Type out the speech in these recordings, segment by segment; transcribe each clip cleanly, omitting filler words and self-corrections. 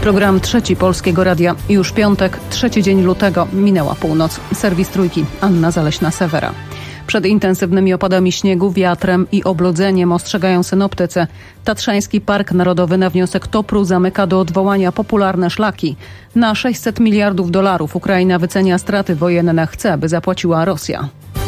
Program trzeci Polskiego Radia. Już piątek, 3 dzień lutego. Minęła północ. Serwis Trójki. Anna Zaleśna-Sewera. Przed intensywnymi opadami śniegu, wiatrem i oblodzeniem ostrzegają synoptycy. Tatrzański Park Narodowy na wniosek TOPR-u zamyka do odwołania popularne szlaki. Na $600 miliardów Ukraina wycenia straty wojenne. Chce, by zapłaciła Rosja.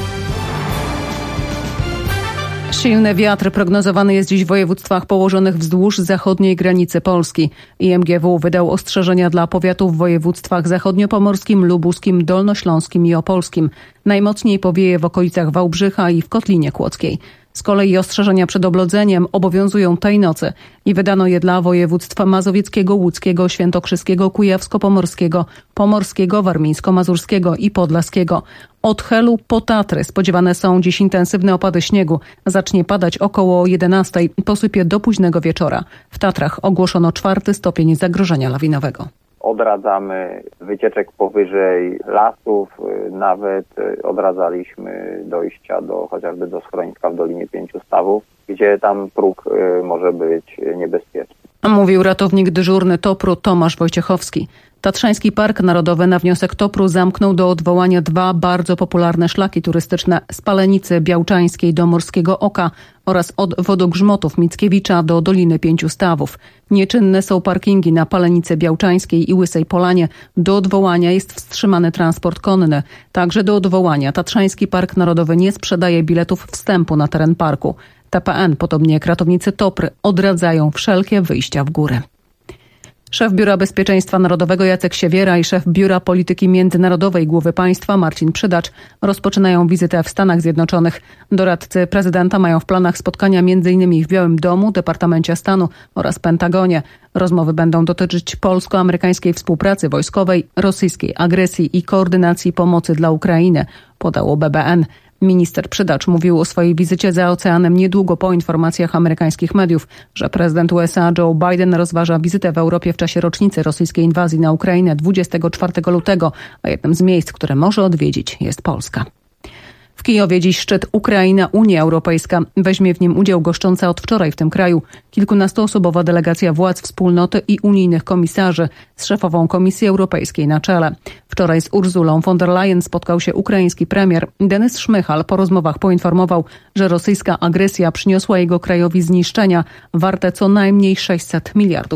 Silny wiatr prognozowany jest dziś w województwach położonych wzdłuż zachodniej granicy Polski. IMGW wydał ostrzeżenia dla powiatów w województwach zachodniopomorskim, lubuskim, dolnośląskim i opolskim. Najmocniej powieje w okolicach Wałbrzycha i w Kotlinie Kłodzkiej. Z kolei ostrzeżenia przed oblodzeniem obowiązują tej nocy i wydano je dla województw mazowieckiego, łódzkiego, świętokrzyskiego, kujawsko-pomorskiego, pomorskiego, warmińsko-mazurskiego i podlaskiego. Od Helu po Tatry spodziewane są dziś intensywne opady śniegu. Zacznie padać około 11:00, posypie do późnego wieczora. W Tatrach ogłoszono 4. stopień zagrożenia lawinowego. Odradzamy wycieczek powyżej lasów, nawet odradzaliśmy dojścia chociażby do schroniska w Dolinie Pięciu Stawów, gdzie tam próg może być niebezpieczny. Mówił ratownik dyżurny TOPR-u Tomasz Wojciechowski. Tatrzański Park Narodowy na wniosek TOPR-u zamknął do odwołania 2 bardzo popularne szlaki turystyczne z Palenicy Białczańskiej do Morskiego Oka oraz od Wodogrzmotów Mickiewicza do Doliny Pięciu Stawów. Nieczynne są parkingi na Palenicy Białczańskiej i Łysej Polanie. Do odwołania jest wstrzymany transport konny. Także do odwołania Tatrzański Park Narodowy nie sprzedaje biletów wstępu na teren parku. TPN, podobnie jak ratownicy TOPR, odradzają wszelkie wyjścia w góry. Szef Biura Bezpieczeństwa Narodowego Jacek Siewiera i szef Biura Polityki Międzynarodowej Głowy Państwa Marcin Przydacz rozpoczynają wizytę w Stanach Zjednoczonych. Doradcy prezydenta mają w planach spotkania m.in. w Białym Domu, Departamencie Stanu oraz Pentagonie. Rozmowy będą dotyczyć polsko-amerykańskiej współpracy wojskowej, rosyjskiej agresji i koordynacji pomocy dla Ukrainy, podało BBN. Minister Przydacz mówił o swojej wizycie za oceanem niedługo po informacjach amerykańskich mediów, że prezydent USA Joe Biden rozważa wizytę w Europie w czasie rocznicy rosyjskiej inwazji na Ukrainę 24 lutego, a jednym z miejsc, które może odwiedzić, jest Polska. W Kijowie dziś szczyt Ukraina-Unia Europejska. Weźmie w nim udział goszcząca od wczoraj w tym kraju kilkunastoosobowa delegacja władz wspólnoty i unijnych komisarzy z szefową Komisji Europejskiej na czele. Wczoraj z Ursulą von der Leyen spotkał się ukraiński premier. Denys Szmychal po rozmowach poinformował, że rosyjska agresja przyniosła jego krajowi zniszczenia warte co najmniej $600 miliardów.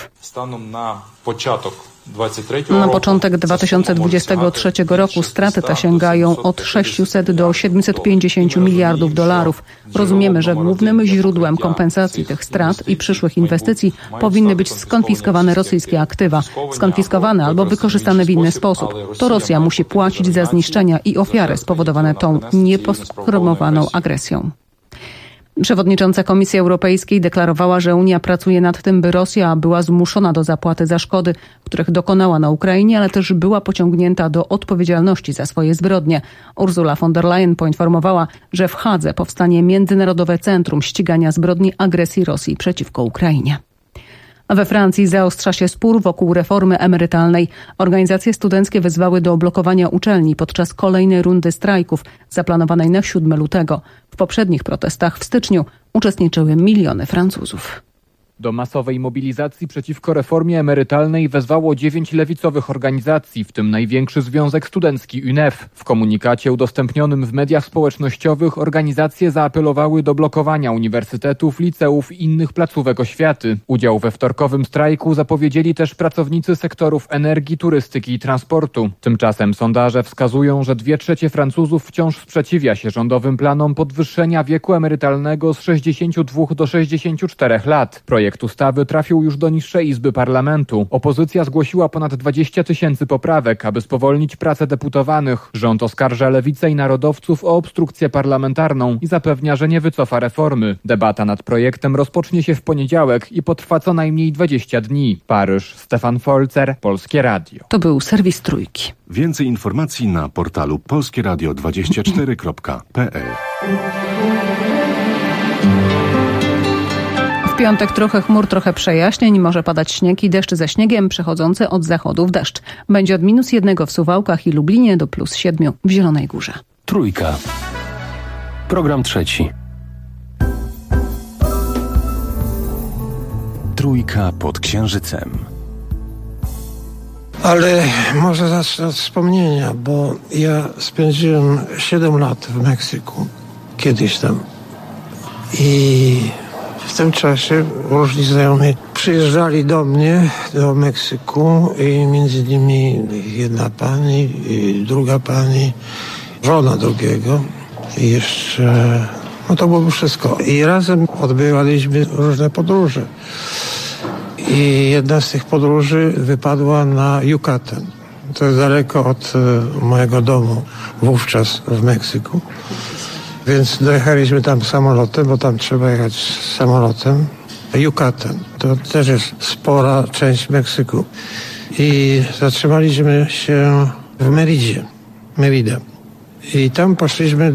Na początek 2023 roku straty te sięgają od 600 do 750 miliardów dolarów. Rozumiemy, że głównym źródłem kompensacji tych strat i przyszłych inwestycji powinny być skonfiskowane rosyjskie aktywa. Skonfiskowane albo wykorzystane w inny sposób. To Rosja musi płacić za zniszczenia i ofiary spowodowane tą nieposkromowaną agresją. Przewodnicząca Komisji Europejskiej deklarowała, że Unia pracuje nad tym, by Rosja była zmuszona do zapłaty za szkody, których dokonała na Ukrainie, ale też była pociągnięta do odpowiedzialności za swoje zbrodnie. Ursula von der Leyen poinformowała, że w Hadze powstanie Międzynarodowe Centrum Ścigania Zbrodni Agresji Rosji przeciwko Ukrainie. We Francji zaostrza się spór wokół reformy emerytalnej. Organizacje studenckie wezwały do blokowania uczelni podczas kolejnej rundy strajków zaplanowanej na 7 lutego. W poprzednich protestach w styczniu uczestniczyły miliony Francuzów. Do masowej mobilizacji przeciwko reformie emerytalnej wezwało 9 lewicowych organizacji, w tym największy związek studencki UNEF. W komunikacie udostępnionym w mediach społecznościowych organizacje zaapelowały do blokowania uniwersytetów, liceów i innych placówek oświaty. Udział we wtorkowym strajku zapowiedzieli też pracownicy sektorów energii, turystyki i transportu. Tymczasem sondaże wskazują, że 2/3 Francuzów wciąż sprzeciwia się rządowym planom podwyższenia wieku emerytalnego z 62 do 64 lat. Projekt ustawy trafił już do niższej izby parlamentu. Opozycja zgłosiła ponad 20 000 poprawek, aby spowolnić pracę deputowanych. Rząd oskarża lewicę i narodowców o obstrukcję parlamentarną i zapewnia, że nie wycofa reformy. Debata nad projektem rozpocznie się w poniedziałek i potrwa co najmniej 20 dni. Paryż, Stefan Folzer, Polskie Radio. To był serwis Trójki. Więcej informacji na portalu polskieradio24.pl. W piątek trochę chmur, trochę przejaśnień, może padać śnieg i deszcz ze śniegiem przechodzący od zachodu w deszcz. Będzie od -1 w Suwałkach i Lublinie do +7 w Zielonej Górze. Trójka. Program trzeci. Trójka pod Księżycem. Ale może zacznę od wspomnienia, bo ja spędziłem 7 lat w Meksyku, kiedyś tam. I w tym czasie różni znajomi przyjeżdżali do mnie, do Meksyku i między innymi jedna pani i druga pani, żona drugiego i jeszcze, no to było wszystko. I razem odbywaliśmy różne podróże. I jedna z tych podróży wypadła na Yucatan. To jest daleko od mojego domu wówczas w Meksyku. Więc dojechaliśmy tam samolotem, bo tam trzeba jechać samolotem. Yucatan to też jest spora część Meksyku. I zatrzymaliśmy się w Merida. I tam poszliśmy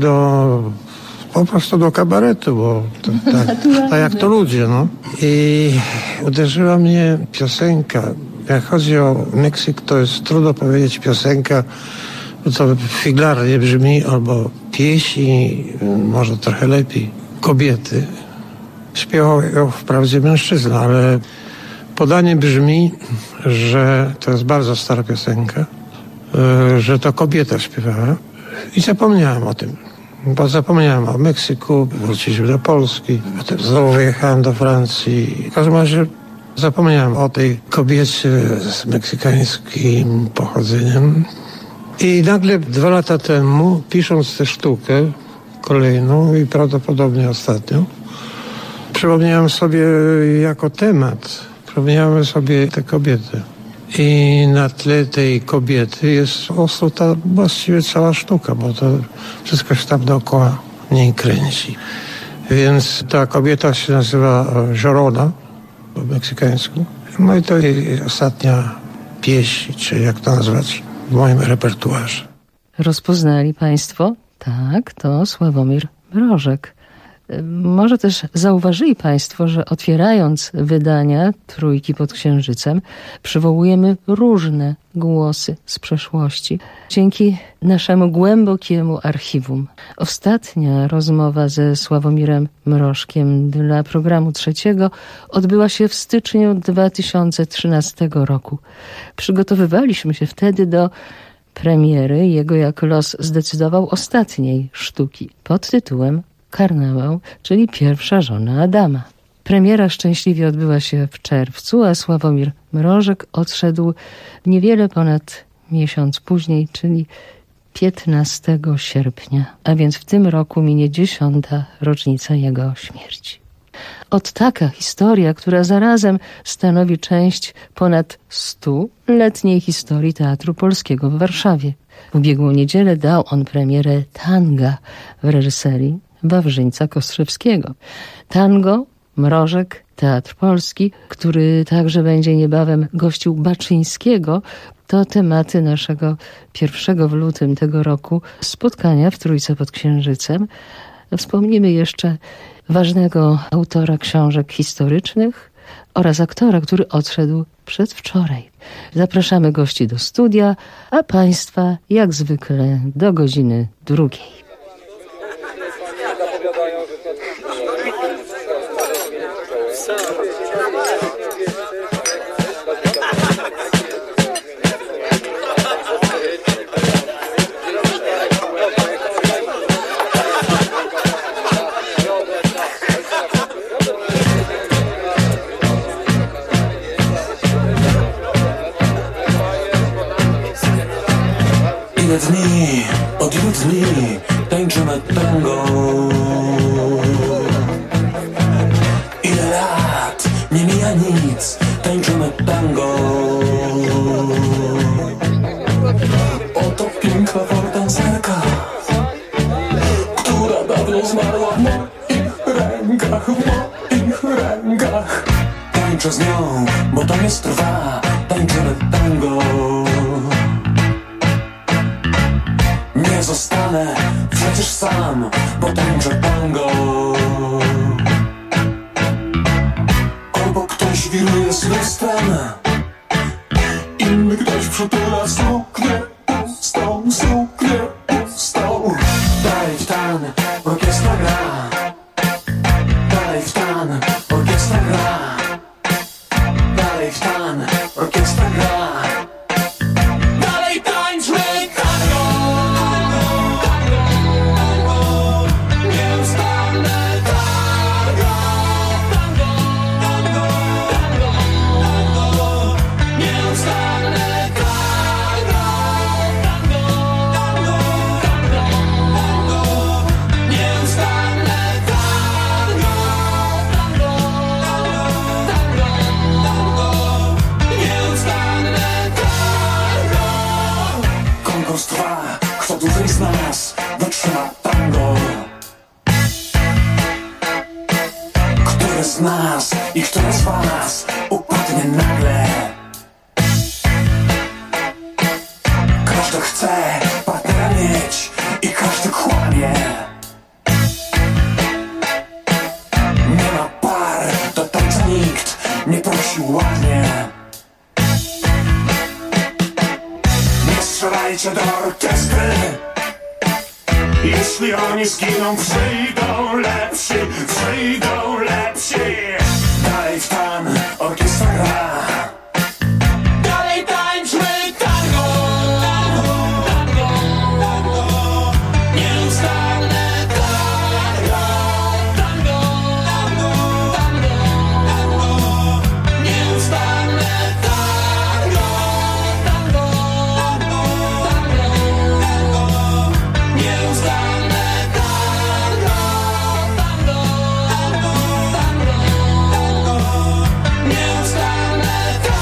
po prostu do kabaretu, bo tak jak to ludzie, no. I uderzyła mnie piosenka. Jak chodzi o Meksyk, to jest trudno powiedzieć piosenka, bo to figlarnie brzmi, albo pieśni, może trochę lepiej, kobiety. Śpiewał ją wprawdzie mężczyzna, ale podanie brzmi, że to jest bardzo stara piosenka, że to kobieta śpiewała. I zapomniałem o tym. Bo zapomniałem o Meksyku, wróciliśmy do Polski, potem znowu wyjechałem do Francji. W każdym razie zapomniałem o tej kobiecie z meksykańskim pochodzeniem. I nagle 2 lata temu, pisząc tę sztukę, kolejną i prawdopodobnie ostatnią, przypomniałem sobie jako temat, przypomniałem sobie tę kobietę. I na tle tej kobiety jest osuta właściwie cała sztuka, bo to wszystko się tam dookoła niej kręci. Więc ta kobieta się nazywa Llorona po meksykańsku. No i to jest ostatnia pieśń, czy jak to nazwać, w moim repertuarze. Rozpoznali Państwo? Tak, to Sławomir Mrożek. Może też zauważyli Państwo, że otwierając wydania Trójki pod Księżycem, przywołujemy różne głosy z przeszłości. Dzięki naszemu głębokiemu archiwum. Ostatnia rozmowa ze Sławomirem Mrożkiem dla programu Trzeciego odbyła się w styczniu 2013 roku. Przygotowywaliśmy się wtedy do premiery jego, jak los zdecydował, ostatniej sztuki pod tytułem Karnawał, czyli Pierwsza żona Adama. Premiera szczęśliwie odbyła się w czerwcu, a Sławomir Mrożek odszedł niewiele ponad miesiąc później, czyli 15 sierpnia, a więc w tym roku minie 10. rocznica jego śmierci. Ot taka historia, która zarazem stanowi część ponad 100-letniej historii Teatru Polskiego w Warszawie. W ubiegłą niedzielę dał on premierę Tanga w reżyserii Wawrzyńca Kostrzewskiego. Tango, Mrożek, Teatr Polski, który także będzie niebawem gościł Baczyńskiego, to tematy naszego pierwszego w lutym tego roku spotkania w Trójce pod Księżycem. Wspomnimy jeszcze ważnego autora książek historycznych oraz aktora, który odszedł przedwczoraj. Zapraszamy gości do studia, a Państwa jak zwykle do godziny 2. Ile dni, od ilu dni tańczymy tango? Ile lat, nie mija nic, tańczymy tango. Oto piękna fortancerka, która dawno zmarła w moich rękach, w moich rękach. Tańczę z nią, bo to jest trwa, tańczymy tango. Nie zostanę przecież sam, bo tańczę tango. Albo ktoś wiruje z lustrem, inny ktoś przytula suknię pustą, suknię pustą. Dalej w tan, orkiestra gra. Dalej w tan, orkiestra gra. Dalej w tan, orkiestra gra. Wracajcie do orkiestry. Jeśli oni zginą, przyjdą lepsi, przyjdą lepsi. Dalej w tan, orkiestra gra. Dalej tańczmy tango, tango, tango. Nieustanne tango, tango, tango, tango, tango. Nieustanne tango, tango, tango, tango, tango. Nieustanne tango, tango, tango, tango, tango. Nieustanne tango.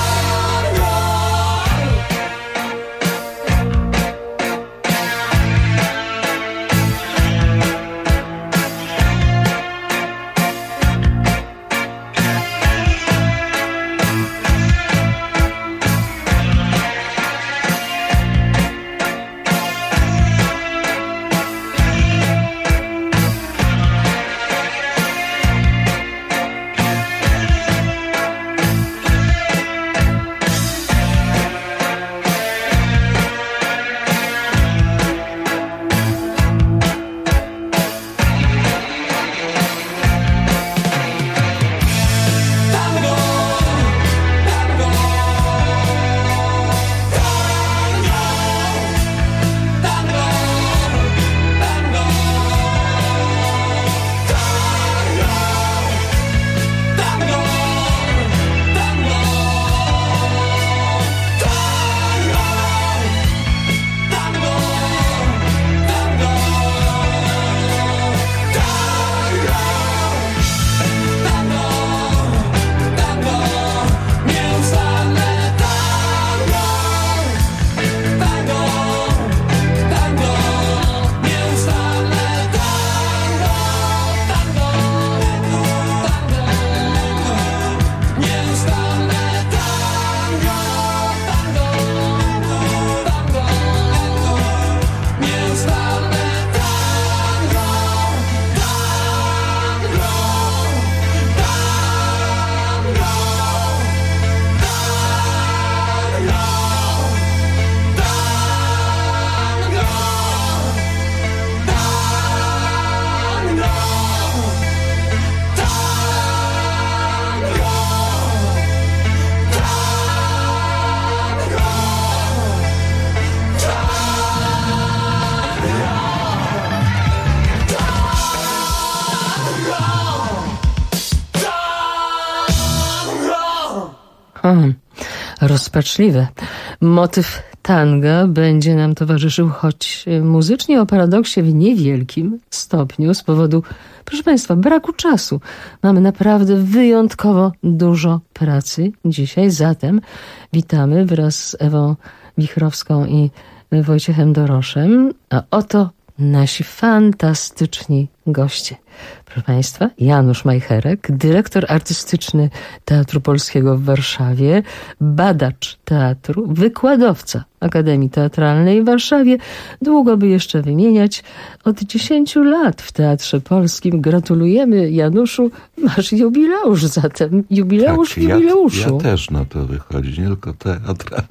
Rozpaczliwe. Motyw tanga będzie nam towarzyszył, choć muzycznie o paradoksie w niewielkim stopniu z powodu, proszę Państwa, braku czasu. Mamy naprawdę wyjątkowo dużo pracy dzisiaj, zatem witamy wraz z Ewą Wichrowską i Wojciechem Doroszem, a oto nasi fantastyczni goście. Proszę Państwa, Janusz Majcherek, dyrektor artystyczny Teatru Polskiego w Warszawie, badacz teatru, wykładowca Akademii Teatralnej w Warszawie. Długo by jeszcze wymieniać. Od 10 lat w Teatrze Polskim. Gratulujemy, Januszu. Masz jubileusz zatem. Jubileusz tak, jubileuszu. Ja też na to wychodzi, nie tylko teatr,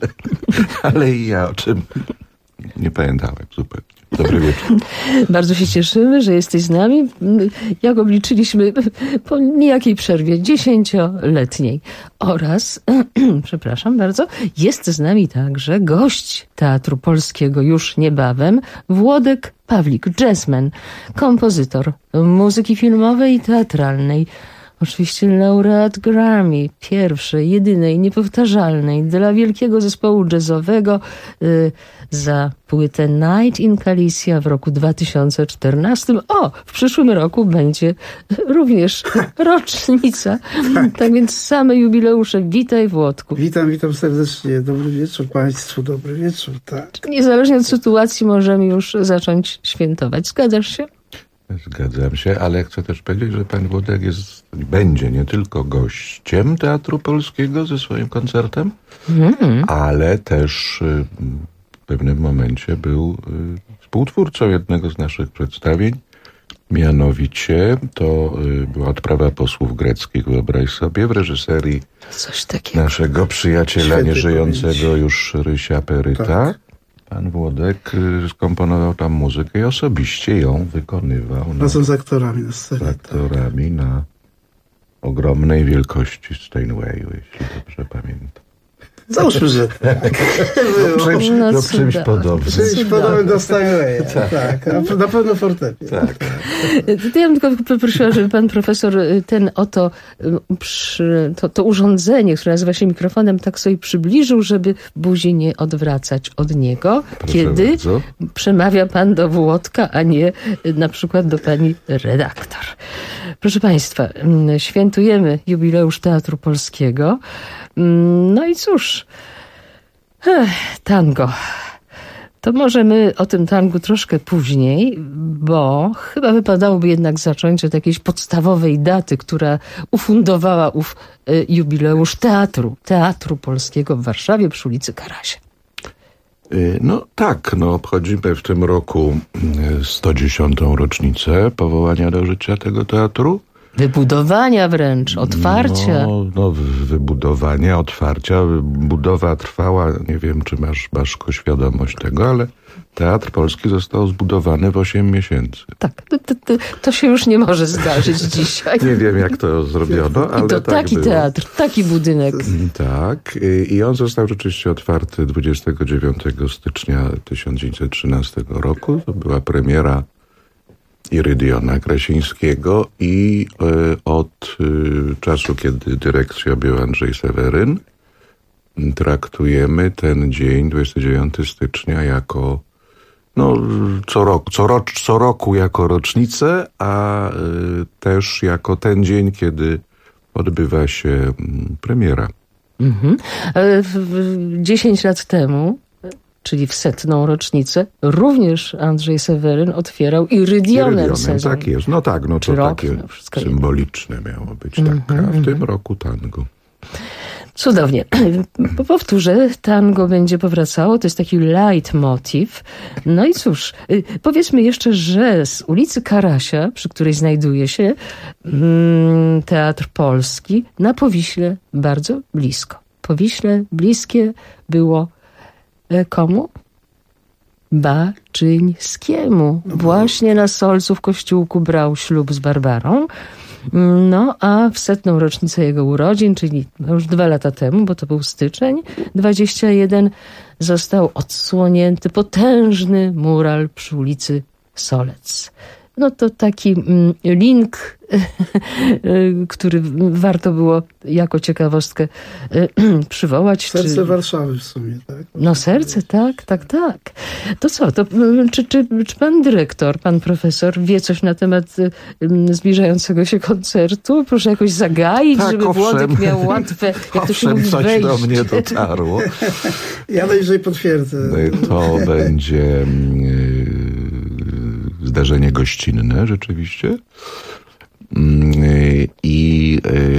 ale i ja, o czym nie pamiętałem zupełnie. Dobry wieczór. Bardzo się cieszymy, że jesteś z nami. Jak obliczyliśmy po niejakiej przerwie 10-letniej. Oraz, przepraszam bardzo, jest z nami także gość Teatru Polskiego już niebawem, Włodek Pawlik, jazzman, kompozytor muzyki filmowej i teatralnej. Oczywiście laureat Grammy, pierwszej, jedynej, niepowtarzalnej dla wielkiego zespołu jazzowego za płytę Night in Galicia w roku 2014. O, w przyszłym roku będzie również rocznica. Tak więc same jubileusze. Witaj, Włodku. Witam serdecznie. Dobry wieczór Państwu, dobry wieczór. Tak. Niezależnie od sytuacji możemy już zacząć świętować. Zgadzasz się? Zgadzam się, ale chcę też powiedzieć, że pan Włodek będzie nie tylko gościem Teatru Polskiego ze swoim koncertem, ale też w pewnym momencie był współtwórcą jednego z naszych przedstawień. Mianowicie to była Odprawa posłów greckich, wyobraź sobie, w reżyserii naszego przyjaciela, nieżyjącego już Rysia Peryta. Tak. pan Włodek skomponował tam muzykę i osobiście ją wykonywał. Razem z aktorami na scenie. Z aktorami na ogromnej wielkości Steinwayu, jeśli dobrze pamiętam. Załóżmy, że tak. Czymś podobnym. Czymś podobnym do Steinwaya. Tak. Na pewno fortepian. Tak. To ja bym tylko poprosiła, żeby pan profesor to urządzenie, które nazywa się mikrofonem, tak sobie przybliżył, żeby buzi nie odwracać od niego, Proszę kiedy bardzo. przemawia pan do Włodka, a nie na przykład do pani redaktor. Proszę państwa, świętujemy jubileusz Teatru Polskiego. No i cóż, tango. To może my o tym tangu troszkę później, bo chyba wypadałoby jednak zacząć od jakiejś podstawowej daty, która ufundowała ów jubileusz Teatru Polskiego w Warszawie przy ulicy Karasia. No tak, obchodzimy w tym roku 110. rocznicę powołania do życia tego teatru. Wybudowania wręcz, otwarcia. Wybudowania, otwarcia. Budowa trwała, nie wiem, czy masz, Baszko, świadomość tego, ale Teatr Polski został zbudowany w 8 miesięcy. Tak, to się już nie może zdarzyć dzisiaj. Nie wiem, jak to zrobiono, ale I to tak taki było. teatr, taki budynek. Tak, i on został rzeczywiście otwarty 29 stycznia 1913 roku. To była premiera Irydiona Krasińskiego i od czasu, kiedy dyrekcję objął Andrzej Seweryn, traktujemy ten dzień, 29 stycznia, jako co roku jako rocznicę, a też jako ten dzień, kiedy odbywa się premiera. 10 lat temu, czyli w 100. rocznicę, również Andrzej Seweryn otwierał Irydionem sezon. Tak jest, to takie symboliczne miało być, tak, a w tym roku tango. Cudownie. Powtórzę, tango będzie powracało, to jest taki leitmotiv. No i cóż, powiedzmy jeszcze, że z ulicy Karasia, przy której znajduje się Teatr Polski, na Powiśle bardzo blisko. Powiśle bliskie było komu? Baczyńskiemu. Właśnie na Solcu w kościółku brał ślub z Barbarą. No, a w 100. rocznicę jego urodzin, czyli już 2 lata temu, bo to był styczeń 21, został odsłonięty potężny mural przy ulicy Solec. No to taki link, który warto było jako ciekawostkę przywołać. Serce Warszawy w sumie, tak? No serce, tak. To co, czy pan dyrektor, pan profesor wie coś na temat zbliżającego się koncertu? Proszę jakoś zagaić, tak, żeby Włodek miał łatwe, jak to się mówi, coś wejście. do mnie dotarło. Ja najwyżej potwierdzę. To będzie zdarzenie gościnne rzeczywiście. I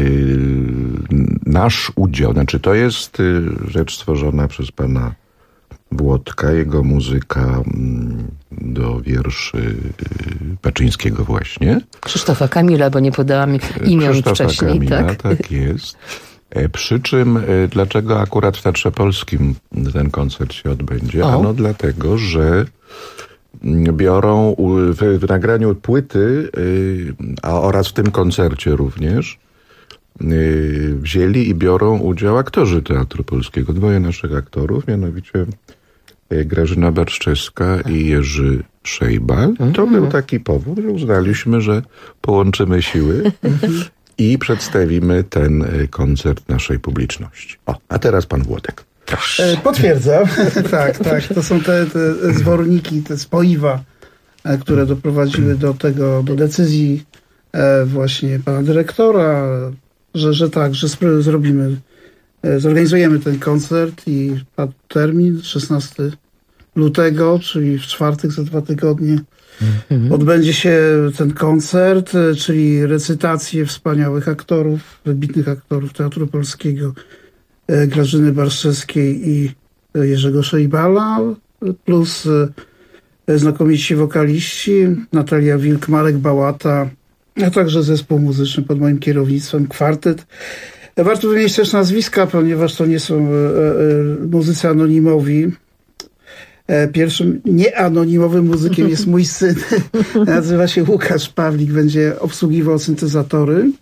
nasz udział, to jest rzecz stworzona przez pana Włodka, jego muzyka do wierszy Baczyńskiego właśnie. Krzysztofa Kamila, bo nie podałam imion wcześniej. Kamila, tak jest. Przy czym, dlaczego akurat w Teatrze Polskim ten koncert się odbędzie? Ano dlatego, że biorą w nagraniu płyty, oraz w tym koncercie również, wzięli i biorą udział aktorzy Teatru Polskiego. 2 naszych aktorów, mianowicie Grażyna Barszczewska i Jerzy Szejbal. To był taki powód, że uznaliśmy, że połączymy siły i przedstawimy ten koncert naszej publiczności. A teraz pan Włodek. Potwierdzam. tak. To są te zworniki, te spoiwa, które doprowadziły do decyzji właśnie pana dyrektora, że zorganizujemy ten koncert i padł termin 16 lutego, czyli w czwartek za 2 tygodnie. Odbędzie się ten koncert, czyli recytacje wspaniałych aktorów, wybitnych aktorów Teatru Polskiego, Grażyny Barszczewskiej i Jerzego Szejbala, plus znakomici wokaliści, Natalia Wilk, Marek Bałata, a także zespół muzyczny pod moim kierownictwem, kwartet. Warto wymienić też nazwiska, ponieważ to nie są muzycy anonimowi. Pierwszym nieanonimowym muzykiem jest mój syn. Nazywa się Łukasz Pawlik. Będzie obsługiwał syntezatory.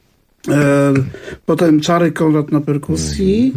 Potem Czary Konrad na perkusji.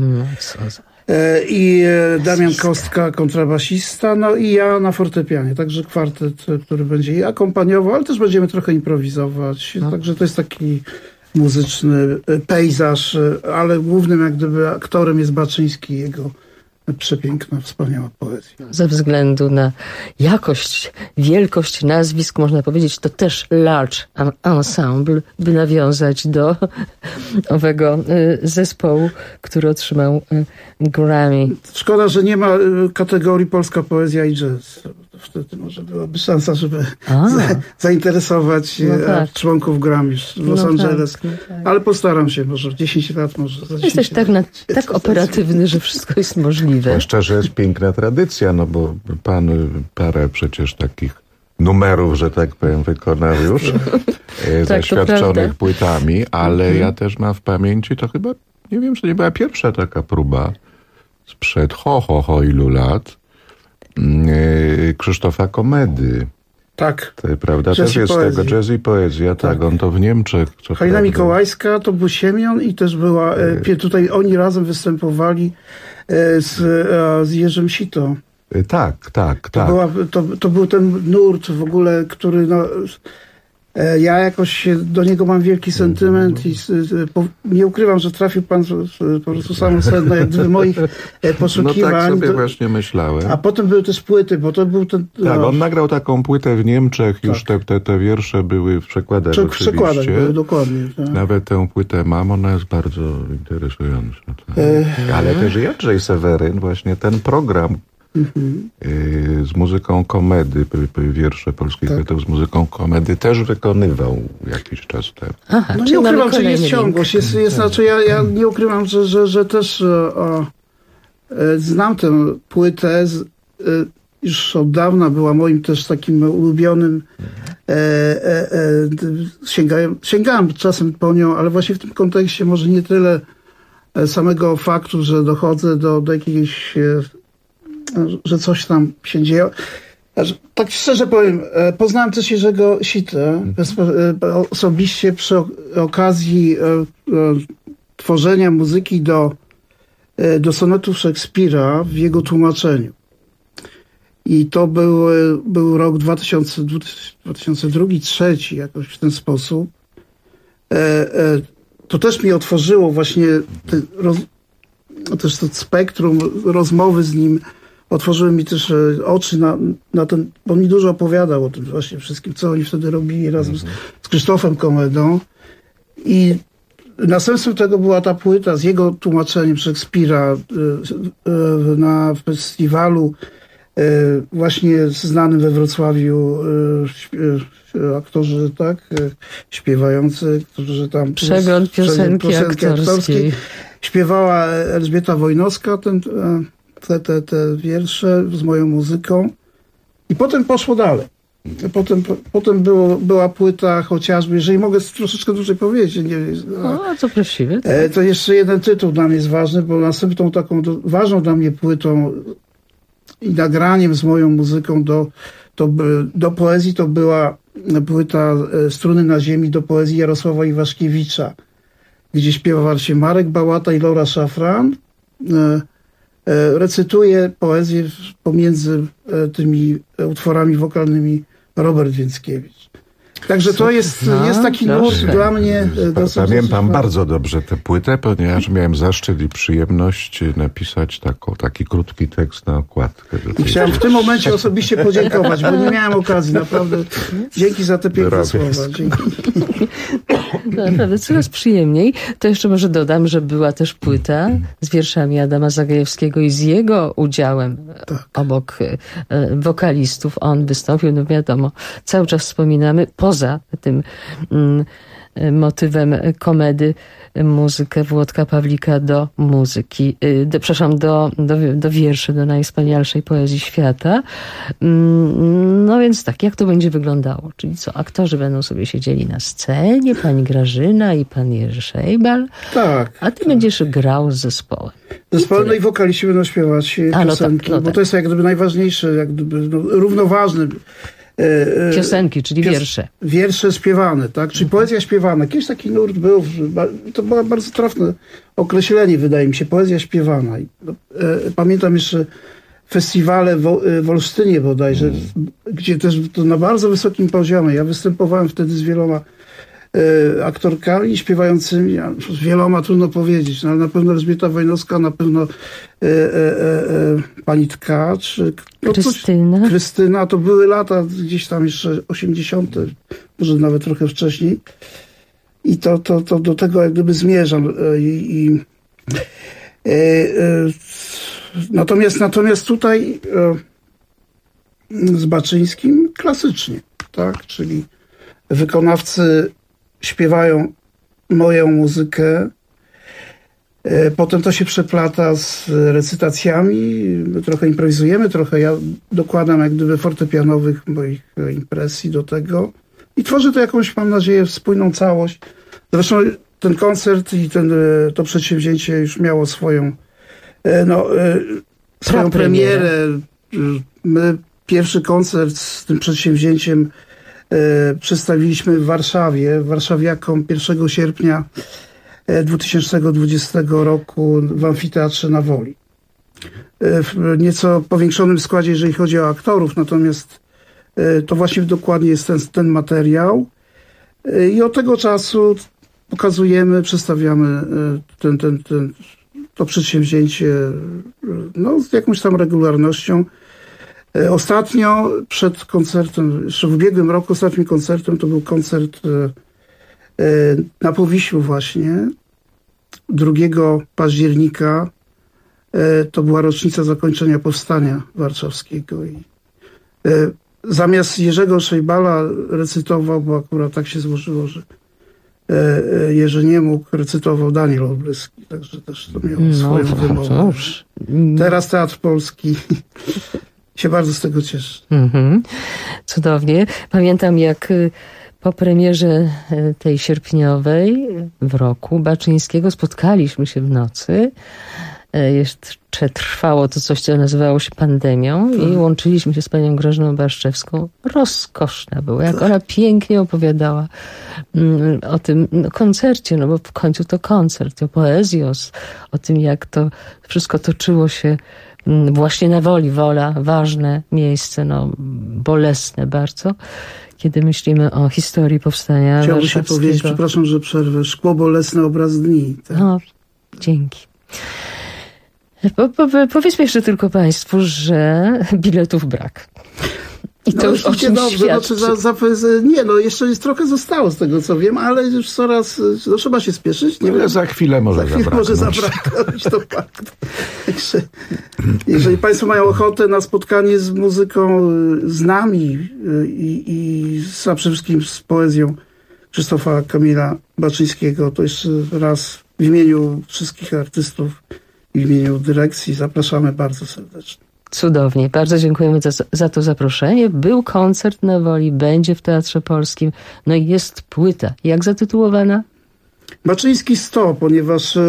I Damian Kostka, kontrabasista, no i ja na fortepianie. Także kwartet, który będzie i akompaniował, ale też będziemy trochę improwizować. Także to jest taki muzyczny pejzaż, ale głównym jak gdyby aktorem jest Baczyński, jego przepiękna, wspaniała poezja. Ze względu na jakość, wielkość nazwisk, można powiedzieć, to też large ensemble, by nawiązać do owego zespołu, który otrzymał Grammy. Szkoda, że nie ma kategorii polska poezja i jazz. Wtedy może byłaby szansa, żeby zainteresować członków Grammy w Los Angeles. Tak. Ale postaram się, może 10 lat, może za 10 Jesteś tak operatywny, że wszystko jest możliwe. Zwłaszcza, że jest piękna tradycja, no bo pan parę przecież takich numerów, że tak powiem, wykonał już zaświadczonych płytami, ale ja też mam w pamięci, to chyba, nie wiem, czy nie była pierwsza taka próba sprzed ilu lat, Krzysztofa Komedy. Tak. To, prawda, też jest tego jazz i poezja, tak, on to w Niemczech. Halina Mikołajska, to był Siemion i też była, tutaj oni razem występowali z Jerzym Sito. Tak. To był ten nurt w ogóle, który ja jakoś do niego mam wielki sentyment i nie ukrywam, że trafił pan po prostu samą sedno jak gdyby moich poszukiwań. No tak sobie właśnie myślałem. A potem były też płyty, bo to był ten... Tak, on nagrał taką płytę w Niemczech, już te wiersze były w przekładach oczywiście. W przekładach były, dokładnie. Tak. Nawet tę płytę mam, ona jest bardzo interesująca. Tak. Ale też Jędrzej Seweryn, właśnie ten program z muzyką komedy, wiersze polskich poetów z muzyką komedy też wykonywał jakiś czas temu. Aha, no nie ukrywam, że jest ciągłość. Znaczy ja nie ukrywam, że też znam tę płytę. Już od dawna była moim też takim ulubionym. Sięgałem czasem po nią, ale właśnie w tym kontekście może nie tyle samego faktu, że dochodzę do jakiegoś że coś tam się dzieje. Tak szczerze powiem, poznałem też Jerzego Sitę osobiście przy okazji tworzenia muzyki do sonetów Szekspira w jego tłumaczeniu. I to był rok 2002-2003, jakoś w ten sposób. To też mi otworzyło właśnie też to spektrum rozmowy z nim. Otworzyły mi też oczy na ten, bo mi dużo opowiadał o tym właśnie wszystkim, co oni wtedy robili razem z Krzysztofem Komedą. I następstwem tego była ta płyta z jego tłumaczeniem Szekspira na festiwalu właśnie znanym we Wrocławiu aktorzy, tak, śpiewający, którzy tam... Przegląd piosenki aktorskiej. Śpiewała Elżbieta Wojnowska te wiersze z moją muzyką i potem poszło dalej. Potem była płyta chociażby, jeżeli mogę troszeczkę dłużej powiedzieć. Co prosimy. To jeszcze jeden tytuł dla mnie jest ważny, bo następną taką ważną dla mnie płytą i nagraniem z moją muzyką do poezji to była płyta Struny na ziemi do poezji Jarosława Iwaszkiewicza, gdzie śpiewali się Marek Bałata i Laura Szafran. Recytuje poezję pomiędzy tymi utworami wokalnymi Robert Więckiewicz. Także to jest taki nurt dla mnie. Pamiętam bardzo dobrze tę płytę, ponieważ miałem zaszczyt i przyjemność napisać taki krótki tekst na okładkę. I chciałem w tym momencie osobiście podziękować, bo nie miałem okazji. Naprawdę dzięki za te piękne słowa. Dzięki. Naprawdę coraz przyjemniej. To jeszcze może dodam, że była też płyta z wierszami Adama Zagajewskiego i z jego udziałem obok wokalistów. On wystąpił, no wiadomo, cały czas wspominamy poza tym motywem komedy muzykę Włodka Pawlika do muzyki, do wierszy, do najwspanialszej poezji świata. No więc tak, jak to będzie wyglądało? Czyli co, aktorzy będą sobie siedzieli na scenie, pani Grażyna i pan Jerzy Szejbal, tak, a ty będziesz grał z zespołem. No i wokaliści będą śpiewać piosenki, bo to jest jak gdyby najważniejsze, jak gdyby równoważne. Piosenki, czyli wiersze. Wiersze śpiewane, tak? Czyli poezja śpiewana. Kiedyś taki nurt był, to było bardzo trafne określenie, wydaje mi się, poezja śpiewana. Pamiętam jeszcze festiwale w Olsztynie bodajże, gdzie też to na bardzo wysokim poziomie. Ja występowałem wtedy z wieloma aktorkami śpiewającymi, z wieloma trudno powiedzieć, no, ale na pewno Elżbieta Wojnowska, na pewno pani Tkacz, Krystyna, to były lata gdzieś tam jeszcze 80., może nawet trochę wcześniej i to do tego jak gdyby zmierzam. Natomiast tutaj z Baczyńskim klasycznie, tak, czyli wykonawcy śpiewają moją muzykę, potem to się przeplata z recytacjami, my trochę improwizujemy, trochę ja dokładam jak gdyby fortepianowych moich impresji do tego i tworzę to jakąś, mam nadzieję, spójną całość. Zresztą ten koncert i to przedsięwzięcie już miało swoją premierę. My pierwszy koncert z tym przedsięwzięciem przedstawiliśmy w Warszawie, warszawiakom 1 sierpnia 2020 roku w Amfiteatrze na Woli. W nieco powiększonym składzie, jeżeli chodzi o aktorów, natomiast to właśnie dokładnie jest ten materiał. I od tego czasu pokazujemy, przedstawiamy to przedsięwzięcie z jakąś tam regularnością. Ostatnio przed koncertem, jeszcze w ubiegłym roku, ostatnim koncertem to był koncert na Powiślu właśnie, 2 października. To była rocznica zakończenia Powstania Warszawskiego. I zamiast Jerzego Szejbala recytował, bo akurat tak się złożyło, że Jerzy nie mógł, recytował Daniel Olbryski, także też to miało swoją wymowę. Teraz Teatr Polski się bardzo z tego cieszę. Cudownie. Pamiętam, jak po premierze tej sierpniowej w roku Baczyńskiego spotkaliśmy się w nocy. Jeszcze trwało to coś, co nazywało się pandemią i łączyliśmy się z panią Grażyną Baszczewską. Rozkoszna była, jak ona pięknie opowiadała o tym koncercie, no bo w końcu to koncert, o poezji, o tym, jak to wszystko toczyło się właśnie na Woli. Wola, ważne miejsce, bolesne bardzo, kiedy myślimy o historii powstania warszawskiego. Chciałbym się powiedzieć, przepraszam, że przerwę, szkło bolesne, obraz dni. Tak? Dzięki. Powiedzmy jeszcze tylko państwu, że biletów brak. I to już o czym dobrze, jeszcze jest trochę zostało z tego, co wiem, ale już coraz, trzeba się spieszyć. Nie wiem, za chwilę może zabraknąć. To fakt. Także, jeżeli państwo mają ochotę na spotkanie z muzyką, z nami i przede wszystkim z poezją Krzysztofa Kamila Baczyńskiego, to jeszcze raz w imieniu wszystkich artystów i w imieniu dyrekcji zapraszamy bardzo serdecznie. Cudownie. Bardzo dziękujemy za to zaproszenie. Był koncert na Woli, będzie w Teatrze Polskim. No i jest płyta. Jak zatytułowana? Baczyński 100, ponieważ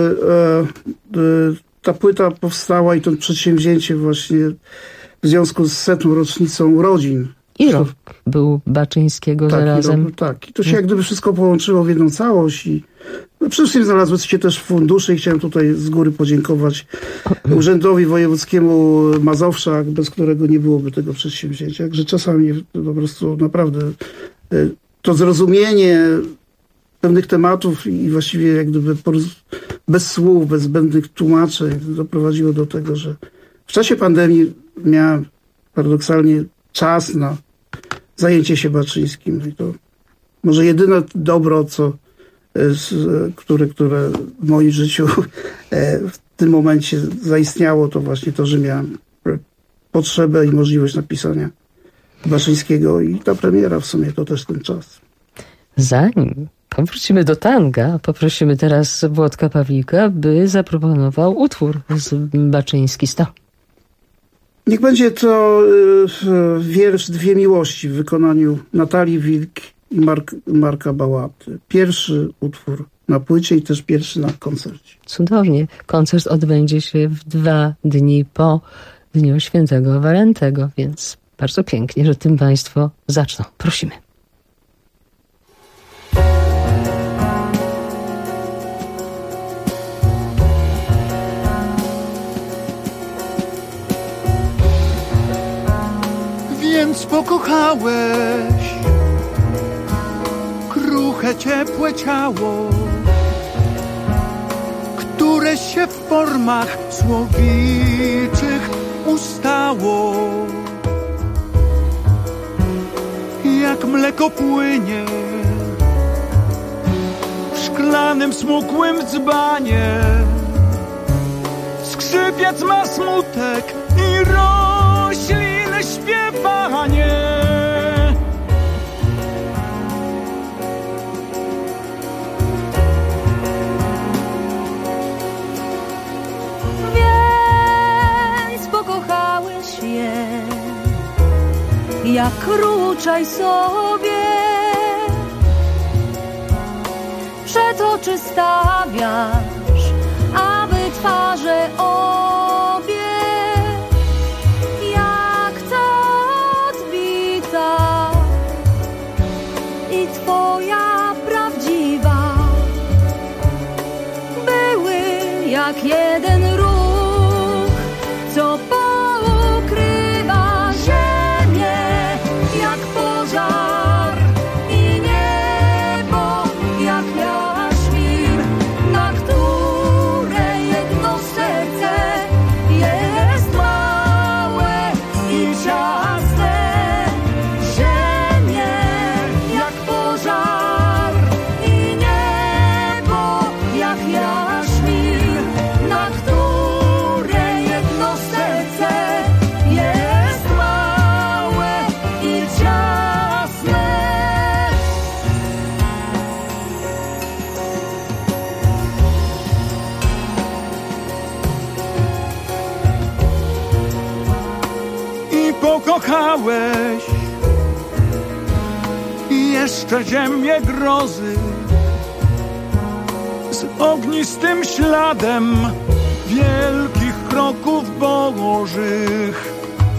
ta płyta powstała i to przedsięwzięcie właśnie w związku z 100. rocznicą urodzin. I rok był Baczyńskiego zarazem. Tak. I to się jak gdyby wszystko połączyło w jedną całość i przede wszystkim znalazły się też fundusze i chciałem tutaj z góry podziękować Urzędowi Wojewódzkiemu Mazowsza, bez którego nie byłoby tego przedsięwzięcia. Także czasami po prostu naprawdę to zrozumienie pewnych tematów i właściwie jak gdyby bez słów, bez zbędnych tłumaczeń doprowadziło do tego, że w czasie pandemii miałem paradoksalnie czas na zajęcie się Baczyńskim. I to może jedyne dobro, które w moim życiu w tym momencie zaistniało, to właśnie to, że miałem potrzebę i możliwość napisania Baczyńskiego i ta premiera w sumie to też ten czas. Zanim Wrócimy do tanga. Poprosimy teraz Włodka Pawlika, by zaproponował utwór z Baczyński 100. Niech będzie to wiersz Dwie miłości w wykonaniu Natalii Wilk i Marka Bałaty. Pierwszy utwór na płycie i też pierwszy na koncercie. Cudownie. Koncert odbędzie się w 2 dni po Dniu Świętego Walentego, więc bardzo pięknie, że tym Państwo zaczną. Prosimy. Więc pokochałeś kruche, ciepłe ciało, które się w formach słowiczych ustało. Jak mleko płynie w szklanym, smukłym dzbanie, skrzypiec ma smutek i rośliny śpiewanie. Więc pokochałeś je, jak ruczaj sobie przed oczy stawiasz, aby twarze obie jak ta odbita i twoja prawdziwa były jak jeden ruch, co pokrywa ziemię jak pożar i niebo jak jaśmir, na które jedno serce jest małe i ciasne. Ziemię jak pożar i niebo jak jaśmir, na które jedno serce jest małe i ciasne. I pokochałeś jeszcze ziemię grozy z ognistym śladem wielkich kroków bożych.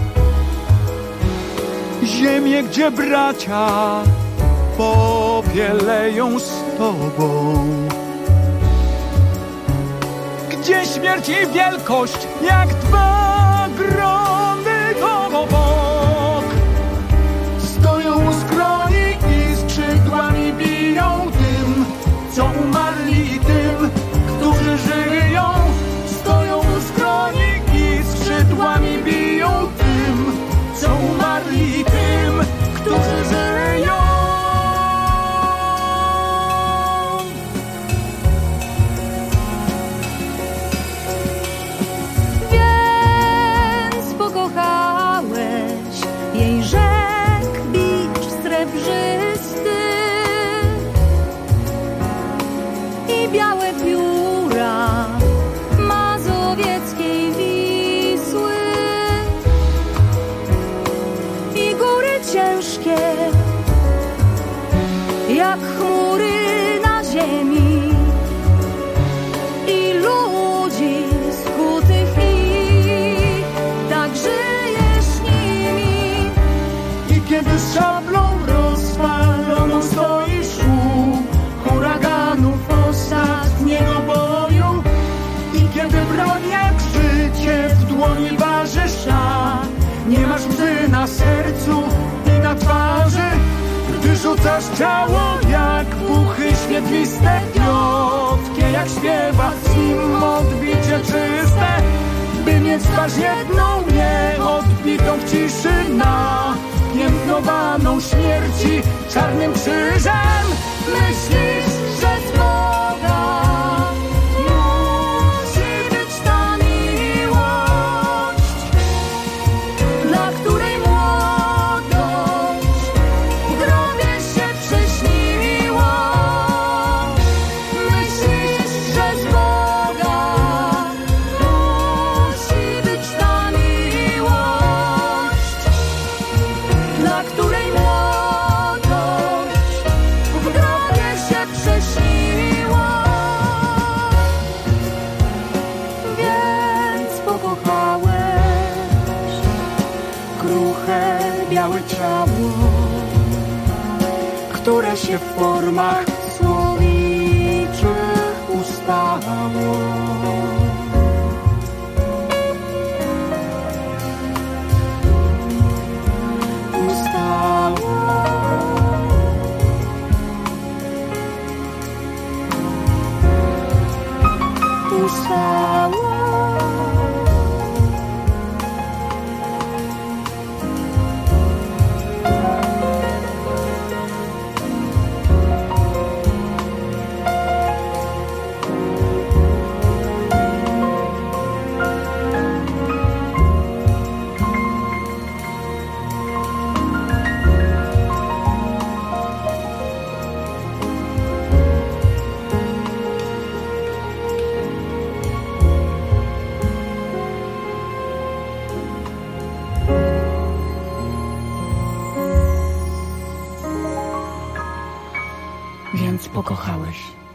Ziemię, gdzie bracia popieleją z tobą, gdzie śmierć i wielkość jak 2 grony obok stoją u skroni i skrzydłami biją tym, co umarli, i tym, którzy żyją. Stoją u skroni i skrzydłami biją tym, co umarli, i tym, którzy żyją. Więc pokochałeś jej rzek bicz srebrzysty i białe pióra mazowieckiej Wisły i góry ciężkie jak chmury na ziemi i ludzi skutych i tak żyjesz nimi. I kiedy z szablą rozwaloną stoisz u huraganów ostatniego boju, i kiedy broń jak życie w dłoni ważysz, a nie masz łzy na sercu i na twarzy, gdy rzucasz ciało jak puchy świetliste, krótkie jak śpiewa im odbicie czyste, by mieć twarz jedną nieodbitą w ciszy, napiętnowaną śmierci czarnym krzyżem. Myślisz, że z Boga musi być ta miłość, dla której młodość w grobie się przyśniło. całe ciało, które się w formach słowiczych ustało. Ustało. Więc pokochałeś.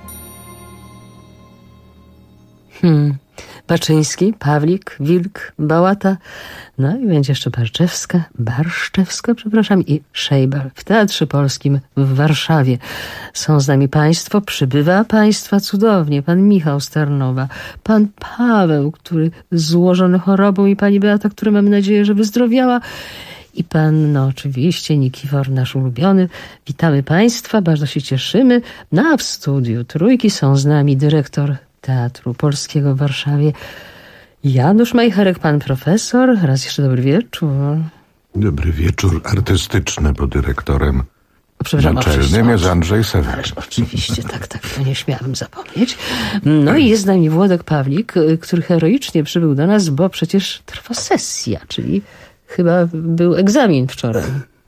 Baczyński, Pawlik, Wilk, Bałata, no i będzie jeszcze Barszczewska, i Szejbal w Teatrze Polskim w Warszawie. Są z nami państwo, przybywa państwa cudownie, pan Michał z Tarnowa, pan Paweł, który złożony chorobą i pani Beata, która mamy nadzieję, że wyzdrowiała, i pan, oczywiście, Nikifor, nasz ulubiony. Witamy państwa, bardzo się cieszymy. W studiu Trójki są z nami dyrektor Teatru Polskiego w Warszawie Janusz Majcherek, pan profesor. Raz jeszcze dobry wieczór. Dobry wieczór artystyczny, bo dyrektorem naczelnym jest Andrzej Sewer. Oczywiście, tak, to nie śmiałem zapomnieć. No i jest z nami Włodek Pawlik, który heroicznie przybył do nas, bo przecież trwa sesja, czyli chyba był egzamin wczoraj.